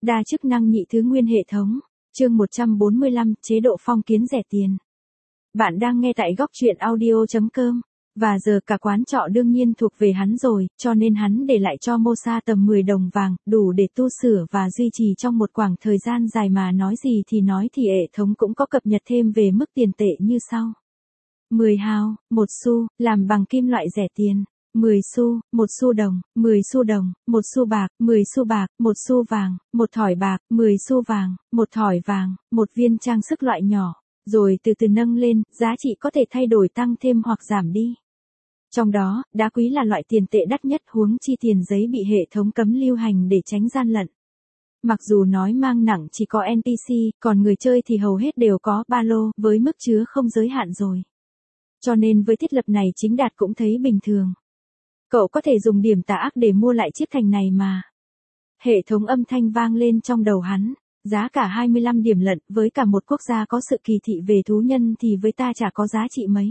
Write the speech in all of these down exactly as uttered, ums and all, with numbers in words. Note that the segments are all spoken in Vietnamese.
Đa chức năng nhị thứ nguyên hệ thống, chương một trăm bốn mươi lăm, chế độ phong kiến rẻ tiền. Bạn đang nghe tại góc truyện audio chấm com, và giờ cả quán trọ đương nhiên thuộc về hắn rồi, cho nên hắn để lại cho Mosa tầm mười đồng vàng, đủ để tu sửa và duy trì trong một khoảng thời gian dài mà nói gì thì nói thì hệ thống cũng có cập nhật thêm về mức tiền tệ như sau. mười hào, một xu, làm bằng kim loại rẻ tiền. mười xu, một xu đồng, mười xu đồng, một xu bạc, mười xu bạc, một xu vàng, một thỏi bạc, mười xu vàng, một thỏi vàng, một viên trang sức loại nhỏ, rồi từ từ nâng lên, giá trị có thể thay đổi tăng thêm hoặc giảm đi. Trong đó, đá quý là loại tiền tệ đắt nhất, huống chi tiền giấy bị hệ thống cấm lưu hành để tránh gian lận. Mặc dù nói mang nặng chỉ có en pê xê, còn người chơi thì hầu hết đều có ba lô với mức chứa không giới hạn rồi. Cho nên với thiết lập này chính Đạt cũng thấy bình thường. Cậu có thể dùng điểm tà ác để mua lại chiếc thành này mà. Hệ thống âm thanh vang lên trong đầu hắn. Giá cả hai mươi lăm điểm lận, với cả một quốc gia có sự kỳ thị về thú nhân thì với ta chả có giá trị mấy.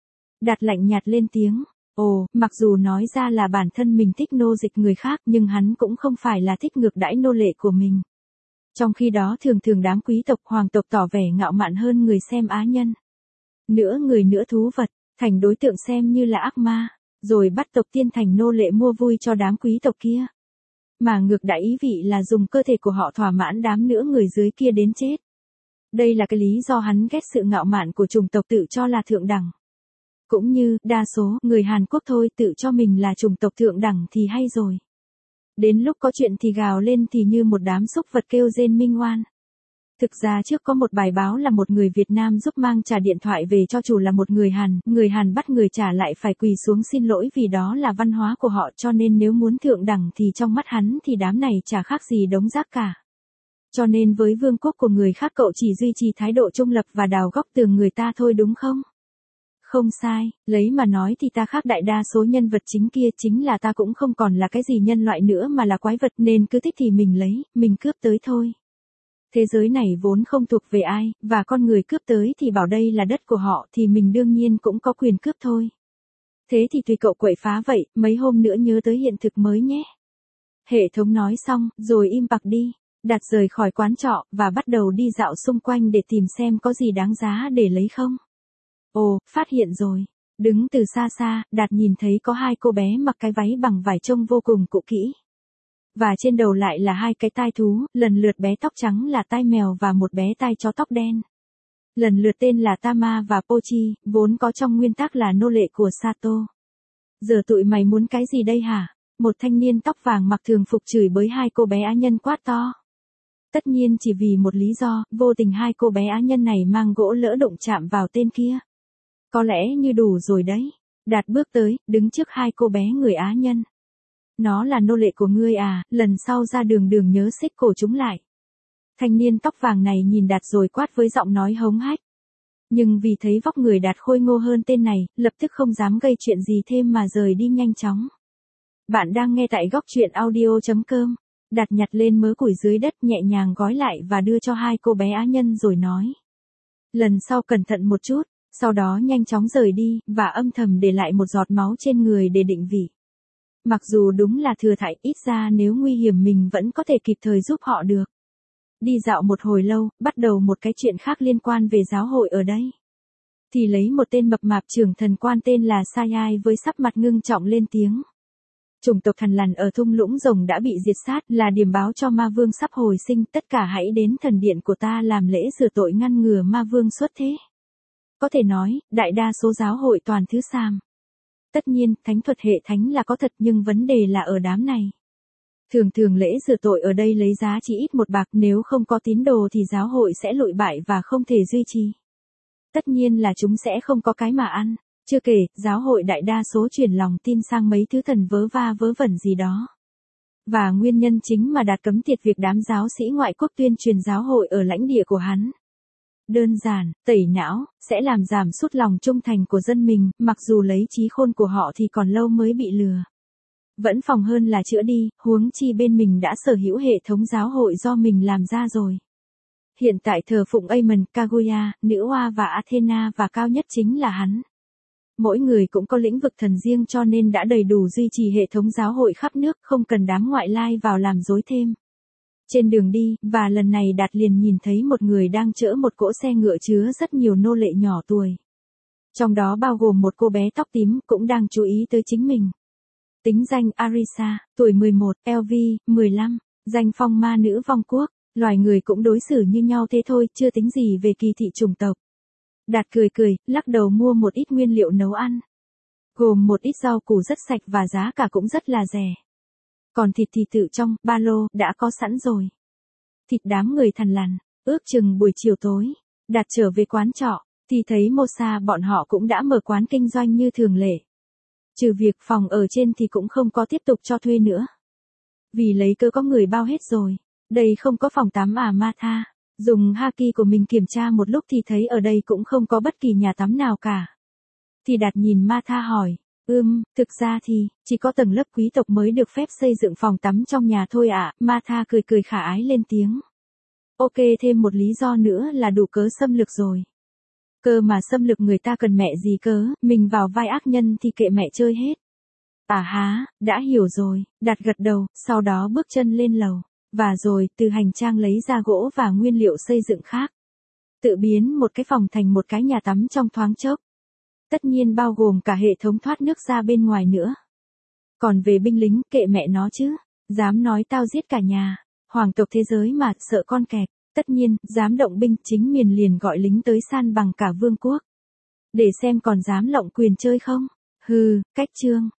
Đạt lạnh nhạt lên tiếng. Ồ, mặc dù nói ra là bản thân mình thích nô dịch người khác nhưng hắn cũng không phải là thích ngược đãi nô lệ của mình. Trong khi đó thường thường đám quý tộc hoàng tộc tỏ vẻ ngạo mạn hơn người xem á nhân. Nửa người nửa thú vật, thành đối tượng xem như là ác ma. Rồi bắt tộc tiên thành nô lệ mua vui cho đám quý tộc kia. Mà ngược đại ý vị là dùng cơ thể của họ thỏa mãn đám nữa người dưới kia đến chết. Đây là cái lý do hắn ghét sự ngạo mạn của chủng tộc tự cho là thượng đẳng. Cũng như, đa số, người Hàn Quốc thôi tự cho mình là chủng tộc thượng đẳng thì hay rồi. Đến lúc có chuyện thì gào lên thì như một đám súc vật kêu rên minh oan. Thực ra trước có một bài báo là một người Việt Nam giúp mang trả điện thoại về cho chủ là một người Hàn, người Hàn bắt người trả lại phải quỳ xuống xin lỗi vì đó là văn hóa của họ, cho nên nếu muốn thượng đẳng thì trong mắt hắn thì đám này chả khác gì đống rác cả. Cho nên với vương quốc của người khác cậu chỉ duy trì thái độ trung lập và đào góc tường người ta thôi đúng không? Không sai, lấy mà nói thì ta khác đại đa số nhân vật chính kia, chính là ta cũng không còn là cái gì nhân loại nữa mà là quái vật, nên cứ thích thì mình lấy, mình cướp tới thôi. Thế giới này vốn không thuộc về ai, và con người cướp tới thì bảo đây là đất của họ thì mình đương nhiên cũng có quyền cướp thôi. Thế thì tùy cậu quậy phá vậy, mấy hôm nữa nhớ tới hiện thực mới nhé. Hệ thống nói xong, rồi im bặt đi. Đạt rời khỏi quán trọ, và bắt đầu đi dạo xung quanh để tìm xem có gì đáng giá để lấy không. Ồ, phát hiện rồi. Đứng từ xa xa, Đạt nhìn thấy có hai cô bé mặc cái váy bằng vải trông vô cùng cũ kỹ. Và trên đầu lại là hai cái tai thú, lần lượt bé tóc trắng là tai mèo và một bé tai chó tóc đen. Lần lượt tên là Tama và Pochi, vốn có trong nguyên tắc là nô lệ của Sato. Giờ tụi mày muốn cái gì đây hả? Một thanh niên tóc vàng mặc thường phục chửi bới hai cô bé á nhân quát to. Tất nhiên chỉ vì một lý do, vô tình hai cô bé á nhân này mang gỗ lỡ đụng chạm vào tên kia. Có lẽ như đủ rồi đấy. Đạt bước tới, đứng trước hai cô bé người Á nhân. Nó là nô lệ của ngươi à, lần sau ra đường đường nhớ xích cổ chúng lại. Thanh niên tóc vàng này nhìn Đạt rồi quát với giọng nói hống hách. Nhưng vì thấy vóc người Đạt khôi ngô hơn tên này, lập tức không dám gây chuyện gì thêm mà rời đi nhanh chóng. Bạn đang nghe tại góc truyện audio chấm com. Đạt nhặt lên mớ củi dưới đất nhẹ nhàng gói lại và đưa cho hai cô bé Á nhân rồi nói. Lần sau cẩn thận một chút, sau đó nhanh chóng rời đi, và âm thầm để lại một giọt máu trên người để định vị. Mặc dù đúng là thừa thãi, ít ra nếu nguy hiểm mình vẫn có thể kịp thời giúp họ được. Đi dạo một hồi lâu, bắt đầu một cái chuyện khác liên quan về giáo hội ở đây. Thì lấy một tên mập mạp trưởng thần quan tên là Sayai với sắc mặt ngưng trọng lên tiếng. Chủng tộc Thằn Lằn ở thung lũng rồng đã bị diệt sát, là điểm báo cho ma vương sắp hồi sinh, tất cả hãy đến thần điện của ta làm lễ rửa tội ngăn ngừa ma vương xuất thế. Có thể nói, đại đa số giáo hội toàn thứ xàm. Tất nhiên, thánh thuật hệ thánh là có thật nhưng vấn đề là ở đám này. Thường thường lễ rửa tội ở đây lấy giá chỉ ít một bạc, nếu không có tín đồ thì giáo hội sẽ lụi bại và không thể duy trì. Tất nhiên là chúng sẽ không có cái mà ăn, chưa kể, giáo hội đại đa số chuyển lòng tin sang mấy thứ thần vớ va vớ vẩn gì đó. Và nguyên nhân chính mà Đạt cấm tiệt việc đám giáo sĩ ngoại quốc tuyên truyền giáo hội ở lãnh địa của hắn. Đơn giản, tẩy não, sẽ làm giảm sút lòng trung thành của dân mình, mặc dù lấy trí khôn của họ thì còn lâu mới bị lừa. Vẫn phòng hơn là chữa đi, huống chi bên mình đã sở hữu hệ thống giáo hội do mình làm ra rồi. Hiện tại thờ phụng Amon, Kaguya, nữ oa và Athena và cao nhất chính là hắn. Mỗi người cũng có lĩnh vực thần riêng cho nên đã đầy đủ duy trì hệ thống giáo hội khắp nước, không cần đám ngoại lai vào làm rối thêm. Trên đường đi, và lần này Đạt liền nhìn thấy một người đang chở một cỗ xe ngựa chứa rất nhiều nô lệ nhỏ tuổi. Trong đó bao gồm một cô bé tóc tím cũng đang chú ý tới chính mình. Tính danh Arisa, tuổi mười một, lờ vê, mười lăm, danh phong ma nữ vong quốc, loài người cũng đối xử như nhau thế thôi, chưa tính gì về kỳ thị chủng tộc. Đạt cười cười, lắc đầu mua một ít nguyên liệu nấu ăn. Gồm một ít rau củ rất sạch và giá cả cũng rất là rẻ. Còn thịt thì tự trong ba lô đã có sẵn rồi. Thịt đám người thằn lằn, ước chừng buổi chiều tối, Đạt trở về quán trọ, thì thấy Mosa bọn họ cũng đã mở quán kinh doanh như thường lệ. Trừ việc phòng ở trên thì cũng không có tiếp tục cho thuê nữa. Vì lấy cớ có người bao hết rồi, đây không có phòng tắm à Martha. Dùng Haki của mình kiểm tra một lúc thì thấy ở đây cũng không có bất kỳ nhà tắm nào cả. Thì Đạt nhìn Martha hỏi, ừm, thực ra thì, chỉ có tầng lớp quý tộc mới được phép xây dựng phòng tắm trong nhà thôi ạ. À. Martha cười cười khả ái lên tiếng. Ok, thêm một lý do nữa là đủ cớ xâm lược rồi. Cơ mà xâm lược người ta cần mẹ gì cớ, mình vào vai ác nhân thì kệ mẹ chơi hết. À há, đã hiểu rồi, Đạt gật đầu, sau đó bước chân lên lầu. Và rồi, từ hành trang lấy ra gỗ và nguyên liệu xây dựng khác. Tự biến một cái phòng thành một cái nhà tắm trong thoáng chốc. Tất nhiên bao gồm cả hệ thống thoát nước ra bên ngoài nữa. Còn về binh lính, kệ mẹ nó chứ. Dám nói tao giết cả nhà. Hoàng tộc thế giới mà, sợ con kẹt. Tất nhiên, dám động binh, chính miền liền gọi lính tới san bằng cả vương quốc. Để xem còn dám lộng quyền chơi không? Hừ, cách trương.